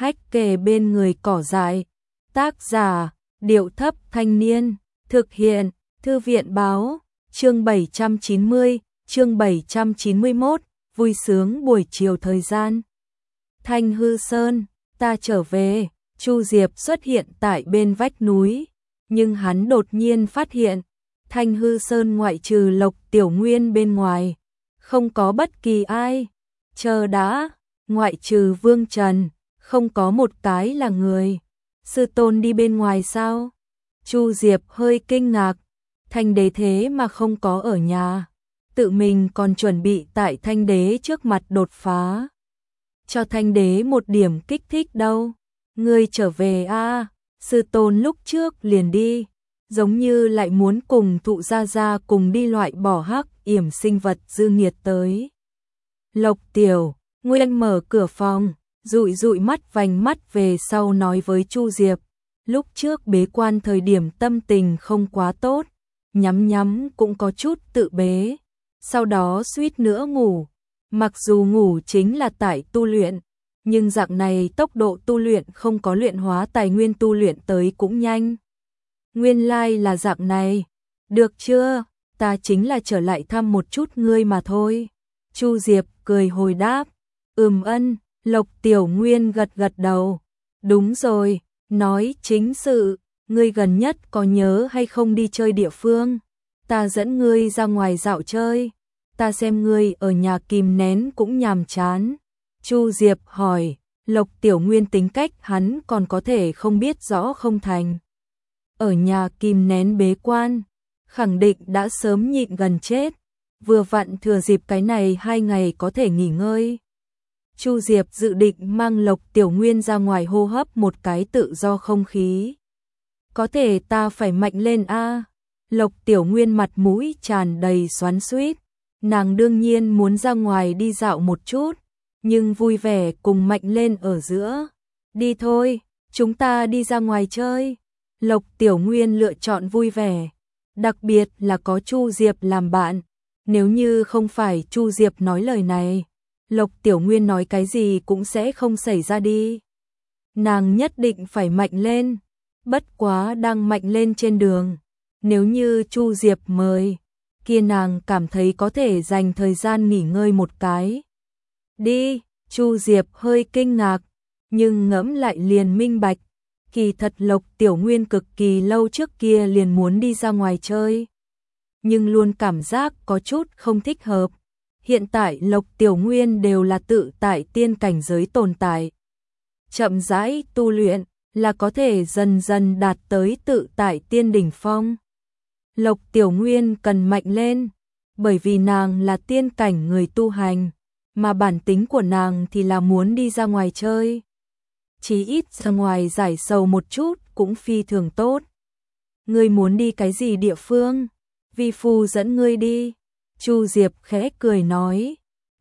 hách kề bên người cỏ dại. Tác giả, Điệu Thấp Thanh Niên. Thực hiện, Thư viện Báo. Chương 790, chương 791, vui sướng buổi chiều thời gian. Thanh Hư Sơn, ta trở về. Chu Diệp xuất hiện tại bên vách núi, nhưng hắn đột nhiên phát hiện, Thanh Hư Sơn ngoại trừ Lộc Tiểu Nguyên bên ngoài, không có bất kỳ ai. Chờ đã, ngoại trừ Vương Trần, không có một cái là người. Sư tôn đi bên ngoài sao? Chu Diệp hơi kinh ngạc, Thanh Đế thế mà không có ở nhà, tự mình còn chuẩn bị tại Thanh Đế trước mặt đột phá. Cho Thanh Đế một điểm kích thích đâu. Ngươi trở về a, sư tôn lúc trước liền đi, giống như lại muốn cùng Thụ Gia Gia cùng đi loại bỏ hắc yểm sinh vật dư nghiệt tới. Lộc Tiểu Nguyên mở cửa phòng, dụi dụi mắt vành mắt về sau nói với Chu Diệp, lúc trước bế quan thời điểm tâm tình không quá tốt, nhắm nhắm cũng có chút tự bế, sau đó suýt nữa ngủ, mặc dù ngủ chính là tại tu luyện, nhưng dạng này tốc độ tu luyện không có luyện hóa tài nguyên tu luyện tới cũng nhanh. Nguyên lai là dạng này, được chưa, ta chính là trở lại thăm một chút ngươi mà thôi. Chu Diệp cười hồi đáp, ân. Lộc Tiểu Nguyên gật gật đầu, đúng rồi, nói chính sự, ngươi gần nhất có nhớ hay không đi chơi địa phương, ta dẫn ngươi ra ngoài dạo chơi, ta xem ngươi ở nhà kìm nén cũng nhàm chán. Chu Diệp hỏi, Lộc Tiểu Nguyên tính cách hắn còn có thể không biết rõ không thành. Ở nhà kìm nén bế quan, khẳng định đã sớm nhịn gần chết, vừa vặn thừa dịp cái này 2 ngày có thể nghỉ ngơi. Chu Diệp dự định mang Lộc Tiểu Nguyên ra ngoài hô hấp một cái tự do không khí. Có thể ta phải mạnh lên a. Lộc Tiểu Nguyên mặt mũi tràn đầy xoắn xuýt, nàng đương nhiên muốn ra ngoài đi dạo một chút, nhưng vui vẻ cùng mạnh lên ở giữa. Đi thôi, chúng ta đi ra ngoài chơi. Lộc Tiểu Nguyên lựa chọn vui vẻ, đặc biệt là có Chu Diệp làm bạn. Nếu như không phải Chu Diệp nói lời này, Lộc Tiểu Nguyên nói cái gì cũng sẽ không xảy ra đi. Nàng nhất định phải mạnh lên, bất quá đang mạnh lên trên đường. Nếu như Chu Diệp mời, kia nàng cảm thấy có thể dành thời gian nghỉ ngơi một cái. Đi, Chu Diệp hơi kinh ngạc, nhưng ngẫm lại liền minh bạch, kỳ thật Lộc Tiểu Nguyên cực kỳ lâu trước kia liền muốn đi ra ngoài chơi, nhưng luôn cảm giác có chút không thích hợp. Hiện tại Lộc Tiểu Nguyên đều là tự tại tiên cảnh giới tồn tại. Chậm rãi tu luyện là có thể dần dần đạt tới tự tại tiên đỉnh phong. Lộc Tiểu Nguyên cần mạnh lên, bởi vì nàng là tiên cảnh người tu hành, mà bản tính của nàng thì là muốn đi ra ngoài chơi. Chí ít ra ngoài giải sầu một chút cũng phi thường tốt. Ngươi muốn đi cái gì địa phương? Vi phu dẫn ngươi đi. Chu Diệp khẽ cười nói,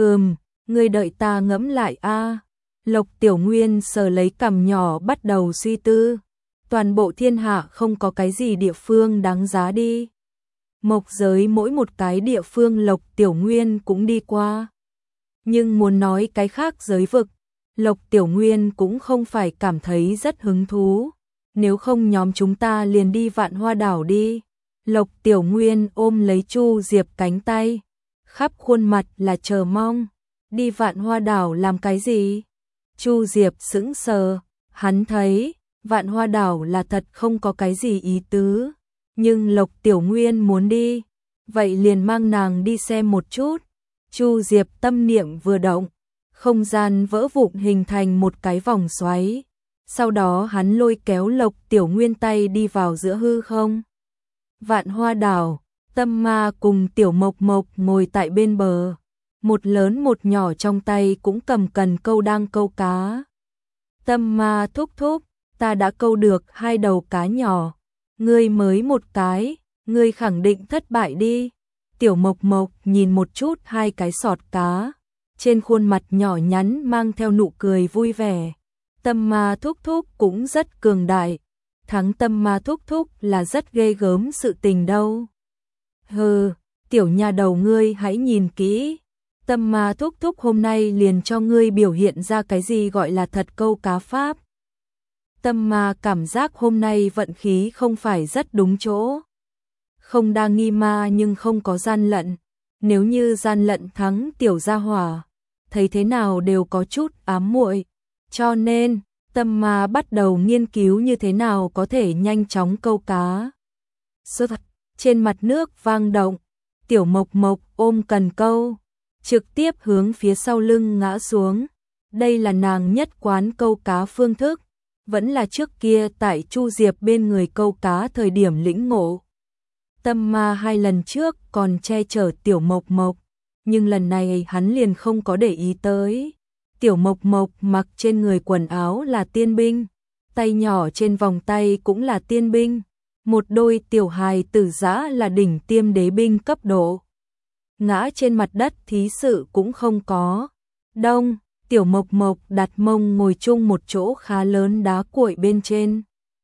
ngươi đợi ta ngẫm lại a. Lộc Tiểu Nguyên sờ lấy cằm nhỏ bắt đầu suy tư. Toàn bộ thiên hạ không có cái gì địa phương đáng giá đi. Mộc giới mỗi một cái địa phương Lộc Tiểu Nguyên cũng đi qua. Nhưng muốn nói cái khác giới vực, Lộc Tiểu Nguyên cũng không phải cảm thấy rất hứng thú. Nếu không nhóm chúng ta liền đi Vạn Hoa Đảo đi. Lộc Tiểu Nguyên ôm lấy Chu Diệp cánh tay, khắp khuôn mặt là chờ mong. Đi Vạn Hoa Đảo làm cái gì? Chu Diệp sững sờ, hắn thấy Vạn Hoa Đảo là thật không có cái gì ý tứ, nhưng Lộc Tiểu Nguyên muốn đi, vậy liền mang nàng đi xem một chút. Chu Diệp tâm niệm vừa động, không gian vỡ vụn hình thành một cái vòng xoáy, sau đó hắn lôi kéo Lộc Tiểu Nguyên tay đi vào giữa hư không. Vạn Hoa Đảo, Tâm Ma cùng Tiểu Mộc Mộc ngồi tại bên bờ, một lớn một nhỏ trong tay cũng cầm cần câu đang câu cá. Tâm Ma thúc thúc, ta đã câu được 2 đầu cá nhỏ, ngươi mới một cái, ngươi khẳng định thất bại đi. Tiểu Mộc Mộc nhìn một chút 2 cái sọt cá, trên khuôn mặt nhỏ nhắn mang theo nụ cười vui vẻ. Tâm Ma thúc thúc cũng rất cường đại, thắng Tâm Ma thúc thúc là rất ghê gớm sự tình đâu. Hừ, tiểu nha đầu ngươi hãy nhìn kỹ. Tâm Ma thúc thúc hôm nay liền cho ngươi biểu hiện ra cái gì gọi là thật câu cá pháp. Tâm Ma cảm giác hôm nay vận khí không phải rất đúng chỗ. Không đa nghi ma nhưng không có gian lận. Nếu như gian lận thắng tiểu gia hỏa, thấy thế nào đều có chút ám muội. Cho nên, Tâm Ma bắt đầu nghiên cứu như thế nào có thể nhanh chóng câu cá. Trên mặt nước vang động, Tiểu Mộc Mộc ôm cần câu, trực tiếp hướng phía sau lưng ngã xuống. Đây là nàng nhất quán câu cá phương thức, vẫn là trước kia tại Chu Diệp bên người câu cá thời điểm lĩnh ngộ. Tâm Ma 2 lần trước còn che chở Tiểu Mộc Mộc, nhưng lần này hắn liền không có để ý tới. Tiểu Mộc Mộc mặc trên người quần áo là tiên binh, tay nhỏ trên vòng tay cũng là tiên binh, một đôi tiểu hài tử dã là đỉnh tiêm đế binh cấp độ. Ngã trên mặt đất thí sự cũng không có. Đông, Tiểu Mộc Mộc đặt mông ngồi chung một chỗ khá lớn đá cuội bên trên.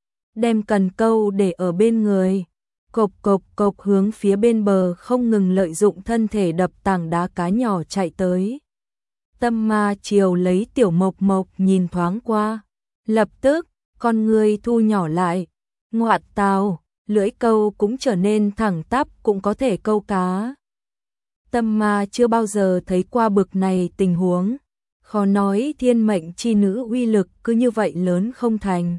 Đem cần câu để ở bên người, cộc cộc cộc hướng phía bên bờ không ngừng lợi dụng thân thể đập tảng đá cá nhỏ chạy tới. Tâm Ma chiều lấy Tiểu Mộc Mộc nhìn thoáng qua, lập tức con người thu nhỏ lại. Ngoạn tào, lưỡi câu cũng trở nên thẳng tắp, cũng có thể câu cá. Tâm Ma chưa bao giờ thấy qua bực này tình huống, khó nói thiên mệnh chi nữ uy lực cứ như vậy lớn không thành.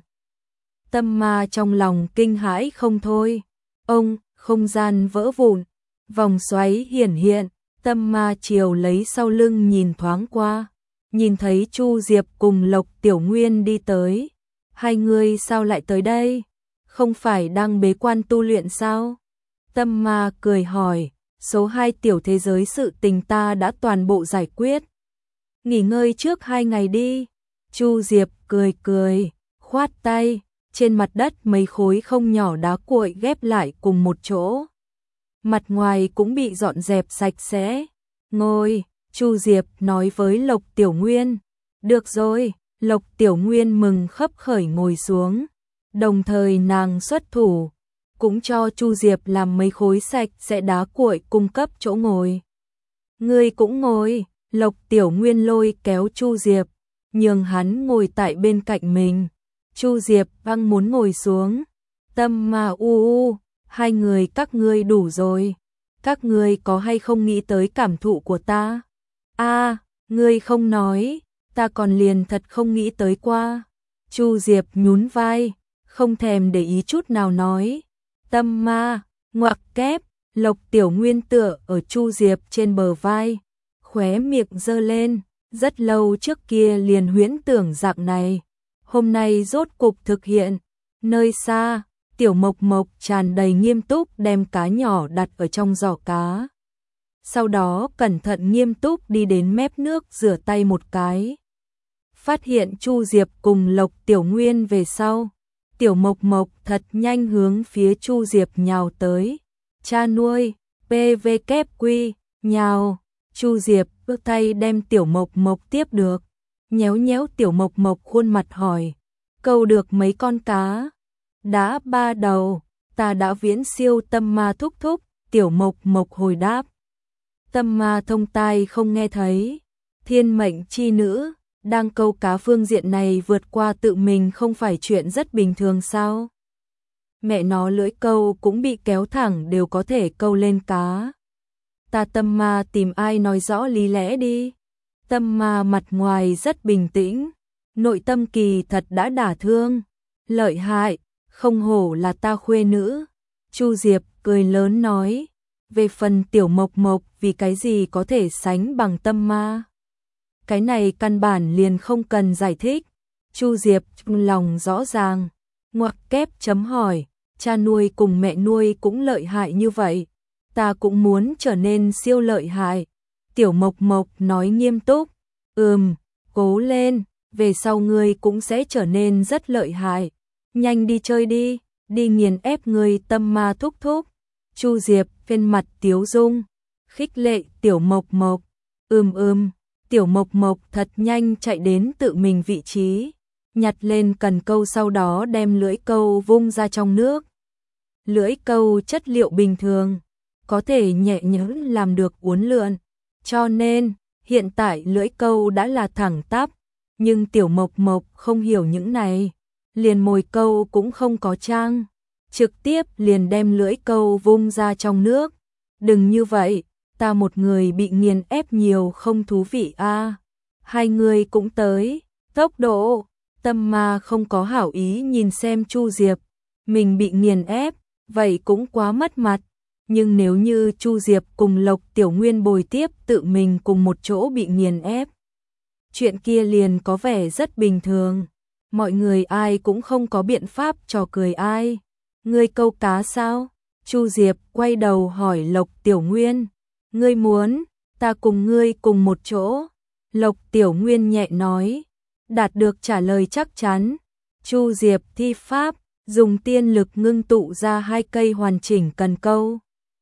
Tâm Ma trong lòng kinh hãi không thôi. Ông, không gian vỡ vụn, vòng xoáy hiển hiện, Tâm Ma chiều lấy sau lưng nhìn thoáng qua, nhìn thấy Chu Diệp cùng Lộc Tiểu Nguyên đi tới. Hai người sao lại tới đây? Không phải đang bế quan tu luyện sao? Tâm Ma cười hỏi, số 2 tiểu thế giới sự tình ta đã toàn bộ giải quyết. Nghỉ ngơi trước 2 ngày đi. Chu Diệp cười cười, khoát tay, trên mặt đất mấy khối không nhỏ đá cuội ghép lại cùng một chỗ. Mặt ngoài cũng bị dọn dẹp sạch sẽ. Ngồi, Chu Diệp nói với Lộc Tiểu Nguyên. Được rồi, Lộc Tiểu Nguyên mừng khấp khởi ngồi xuống. Đồng thời nàng xuất thủ, cũng cho Chu Diệp làm mấy khối sạch sẽ đá cuội cung cấp chỗ ngồi. Ngươi cũng ngồi, Lộc Tiểu Nguyên lôi kéo Chu Diệp, nhường hắn ngồi tại bên cạnh mình. Chu Diệp đang muốn ngồi xuống. Tâm Ma hai người các ngươi đủ rồi. Các ngươi có hay không nghĩ tới cảm thụ của ta? Ngươi không nói, ta còn liền thật không nghĩ tới qua. Chu Diệp nhún vai, không thèm để ý chút nào nói. Tâm Ma, ngoặc kép, Lộc Tiểu Nguyên tựa ở Chu Diệp trên bờ vai, khóe miệng giơ lên, rất lâu trước kia liền huyễn tưởng dạng này, hôm nay rốt cục thực hiện. Nơi xa, Tiểu Mộc Mộc tràn đầy nghiêm túc đem cá nhỏ đặt ở trong giỏ cá. Sau đó cẩn thận nghiêm túc đi đến mép nước rửa tay một cái. Phát hiện Chu Diệp cùng Lộc Tiểu Nguyên về sau, Tiểu Mộc Mộc thật nhanh hướng phía Chu Diệp nhào tới. Cha nuôi, PVQ, nhào. Chu Diệp bước tay đem Tiểu Mộc Mộc tiếp được, nhéo nhéo Tiểu Mộc Mộc khuôn mặt hỏi, câu được mấy con cá? Đã 3 đầu, ta đã viễn siêu. Tâm Ma thúc thúc, Tiểu Mộc Mộc hồi đáp. Tâm Ma thông tai không nghe thấy. Thiên mệnh chi nữ, đang câu cá phương diện này vượt qua tự mình không phải chuyện rất bình thường sao? Mẹ nó lưỡi câu cũng bị kéo thẳng đều có thể câu lên cá. Ta Tâm Ma tìm ai nói rõ lý lẽ đi. Tâm Ma mặt ngoài rất bình tĩnh, nội tâm kỳ thật đã đả thương. Lợi hại, không hổ là ta khuê nữ. Chu Diệp cười lớn nói, về phần Tiểu Mộc Mộc vì cái gì có thể sánh bằng Tâm Ma? Cái này căn bản liền không cần giải thích. Chu Diệp lòng rõ ràng, ngoặc kép chấm hỏi, cha nuôi cùng mẹ nuôi cũng lợi hại như vậy, ta cũng muốn trở nên siêu lợi hại. Tiểu Mộc Mộc nói nghiêm túc, cố lên, về sau ngươi cũng sẽ trở nên rất lợi hại. Nhanh đi chơi đi, đi nghiền ép ngươi. Tâm Ma thúc thúc. Chu Diệp trên mặt tiếu dung, khích lệ Tiểu Mộc Mộc. Tiểu Mộc Mộc thật nhanh chạy đến tự mình vị trí, nhặt lên cần câu sau đó đem lưỡi câu vung ra trong nước. Lưỡi câu chất liệu bình thường, có thể nhẹ nhõm làm được uốn lượn, cho nên Hiện tại lưỡi câu đã là thẳng tắp, nhưng Tiểu Mộc Mộc không hiểu những này, liền mồi câu cũng không có trang, trực tiếp liền đem lưỡi câu vung ra trong nước. Đừng như vậy, ta một người bị nghiền ép nhiều không thú vị a. Hai người cũng tới, tốc độ. Tâm Ma không có hảo ý nhìn xem Chu Diệp, mình bị nghiền ép, vậy cũng quá mất mặt. Nhưng nếu như Chu Diệp cùng Lộc Tiểu Nguyên bồi tiếp tự mình cùng một chỗ bị nghiền ép, chuyện kia liền có vẻ rất bình thường. Mọi người ai cũng không có biện pháp trò cười ai. Ngươi câu cá sao? Chu Diệp quay đầu hỏi Lộc Tiểu Nguyên. Ngươi muốn, ta cùng ngươi cùng một chỗ. Lộc Tiểu Nguyên nhẹ nói. Đạt được trả lời chắc chắn. Chu Diệp thi pháp, dùng tiên lực ngưng tụ ra 2 cây hoàn chỉnh cần câu.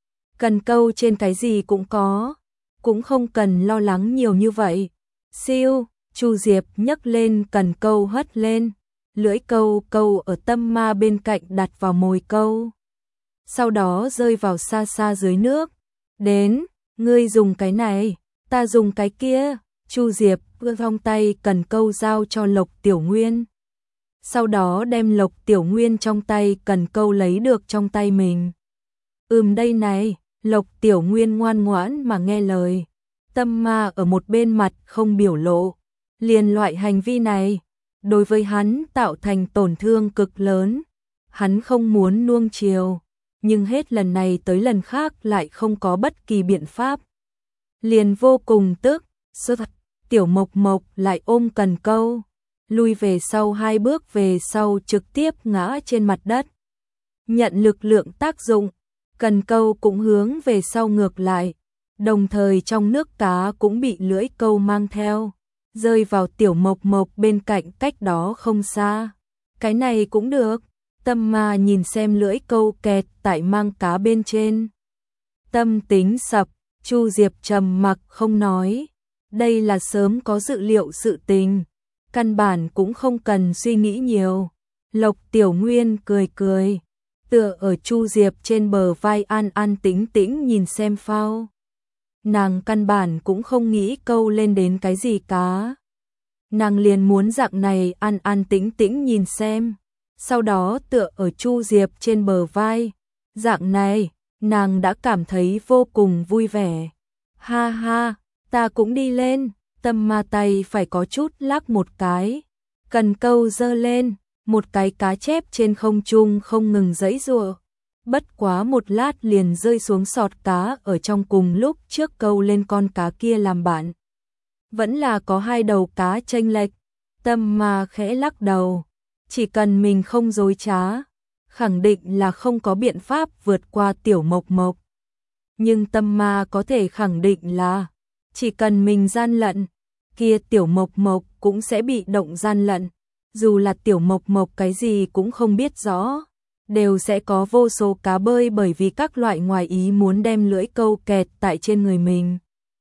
Cần câu trên cái gì cũng có, cũng không cần lo lắng nhiều như vậy. Siêu, Chu Diệp nhấc lên cần câu hất lên, lưỡi câu câu ở Tâm Ma bên cạnh đặt vào mồi câu. Sau đó rơi vào xa xa dưới nước. Đến, ngươi dùng cái này, ta dùng cái kia. Chu Diệp vươn thong tay cần câu giao cho Lộc Tiểu Nguyên. Sau đó đem Lộc Tiểu Nguyên trong tay cần câu lấy được trong tay mình. Đây này, Lộc Tiểu Nguyên ngoan ngoãn mà nghe lời. Tâm Ma ở một bên mặt không biểu lộ. Liền loại hành vi này, đối với hắn tạo thành tổn thương cực lớn. Hắn không muốn nuông chiều, nhưng hết lần này tới lần khác lại không có bất kỳ biện pháp. Liền vô cùng tức, Tiểu Mộc Mộc lại ôm cần câu, lui về sau 2 bước về sau trực tiếp ngã trên mặt đất. Nhận lực lượng tác dụng, cần câu cũng hướng về sau ngược lại, đồng thời trong nước cá cũng bị lưỡi câu mang theo, rơi vào Tiểu Mộc Mộc bên cạnh cách đó không xa. Cái này cũng được. Tâm Ma nhìn xem lưỡi câu kẹt tại mang cá bên trên. Tâm tính sập, Chu Diệp trầm mặc không nói. Đây là sớm có dự liệu sự tình, căn bản cũng không cần suy nghĩ nhiều. Lộc Tiểu Nguyên cười cười, tựa ở Chu Diệp trên bờ vai an an tĩnh tĩnh nhìn xem phao. Nàng căn bản cũng không nghĩ câu lên đến cái gì cá. Nàng liền muốn dạng này an an tĩnh tĩnh nhìn xem, sau đó tựa ở Chu Diệp trên bờ vai. Dạng này, nàng đã cảm thấy vô cùng vui vẻ. Ha ha, ta cũng đi lên. Tâm Ma tay phải có chút lắc một cái, cần câu giơ lên, một cái cá chép trên không trung không ngừng giãy giụa. Bất quá một lát liền rơi xuống sọt cá ở trong cùng lúc trước câu lên con cá kia làm bạn. Vẫn là có 2 đầu cá chênh lệch. Tâm Ma khẽ lắc đầu, chỉ cần mình không dối trá, khẳng định là không có biện pháp vượt qua Tiểu Mộc Mộc. Nhưng Tâm Ma có thể khẳng định là chỉ cần mình gian lận, kia Tiểu Mộc Mộc cũng sẽ bị động gian lận. Dù là Tiểu Mộc Mộc cái gì cũng không biết rõ, đều sẽ có vô số cá bơi bởi vì các loại ngoài ý muốn đem lưỡi câu kẹt tại trên người mình.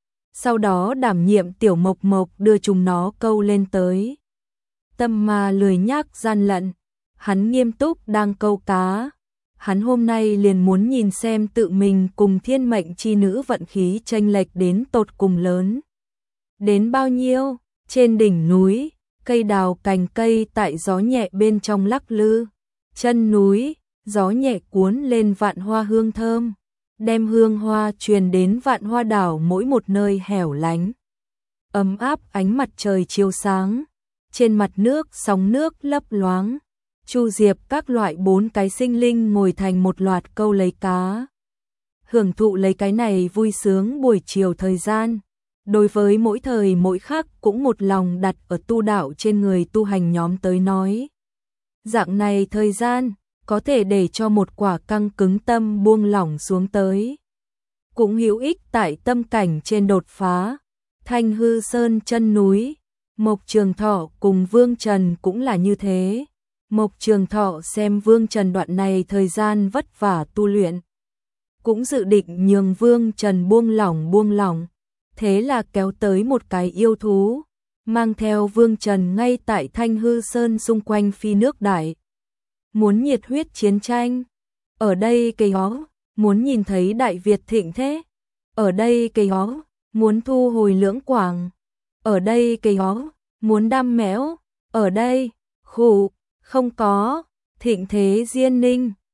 Sau đó đảm nhiệm Tiểu Mộc Mộc đưa chúng nó câu lên tới. Tâm Ma lười nhác gian lận, hắn nghiêm túc đang câu cá. Hắn hôm nay liền muốn nhìn xem tự mình cùng thiên mệnh chi nữ vận khí chênh lệch đến tột cùng lớn đến bao nhiêu. Trên đỉnh núi, cây đào cành cây tại gió nhẹ bên trong lắc lư. Chân núi, gió nhẹ cuốn lên vạn hoa hương thơm, đem hương hoa truyền đến vạn hoa đảo mỗi một nơi hẻo lánh. Ấm áp ánh mặt trời chiếu sáng, trên mặt nước sóng nước lấp loáng. Chu Diệp các loại 4 cái sinh linh ngồi thành một loạt câu lấy cá, hưởng thụ lấy cái này vui sướng buổi chiều thời gian. Đối với mỗi thời mỗi khắc cũng một lòng đặt ở tu đạo trên người tu hành nhóm tới nói, dạng này thời gian có thể để cho một quả căng cứng tâm buông lỏng xuống tới, cũng hữu ích tại tâm cảnh trên đột phá. Thanh Hư Sơn chân núi, Mộc Trường Thọ cùng Vương Trần cũng là như thế. Mộc Trường Thọ xem Vương Trần đoạn này thời gian vất vả tu luyện, cũng dự định nhường Vương Trần buông lỏng, thế là kéo tới một cái yêu thú, mang theo Vương Trần ngay tại Thanh Hư Sơn xung quanh phi nước đại. Muốn nhiệt huyết chiến tranh, ở đây cây hó, muốn nhìn thấy Đại Việt thịnh thế, ở đây cây hó, muốn thu hồi Lưỡng Quảng. Ở đây cây ó, muốn đăm mẽo, ở đây, khụ, không có, Thịnh Thế Diên Ninh.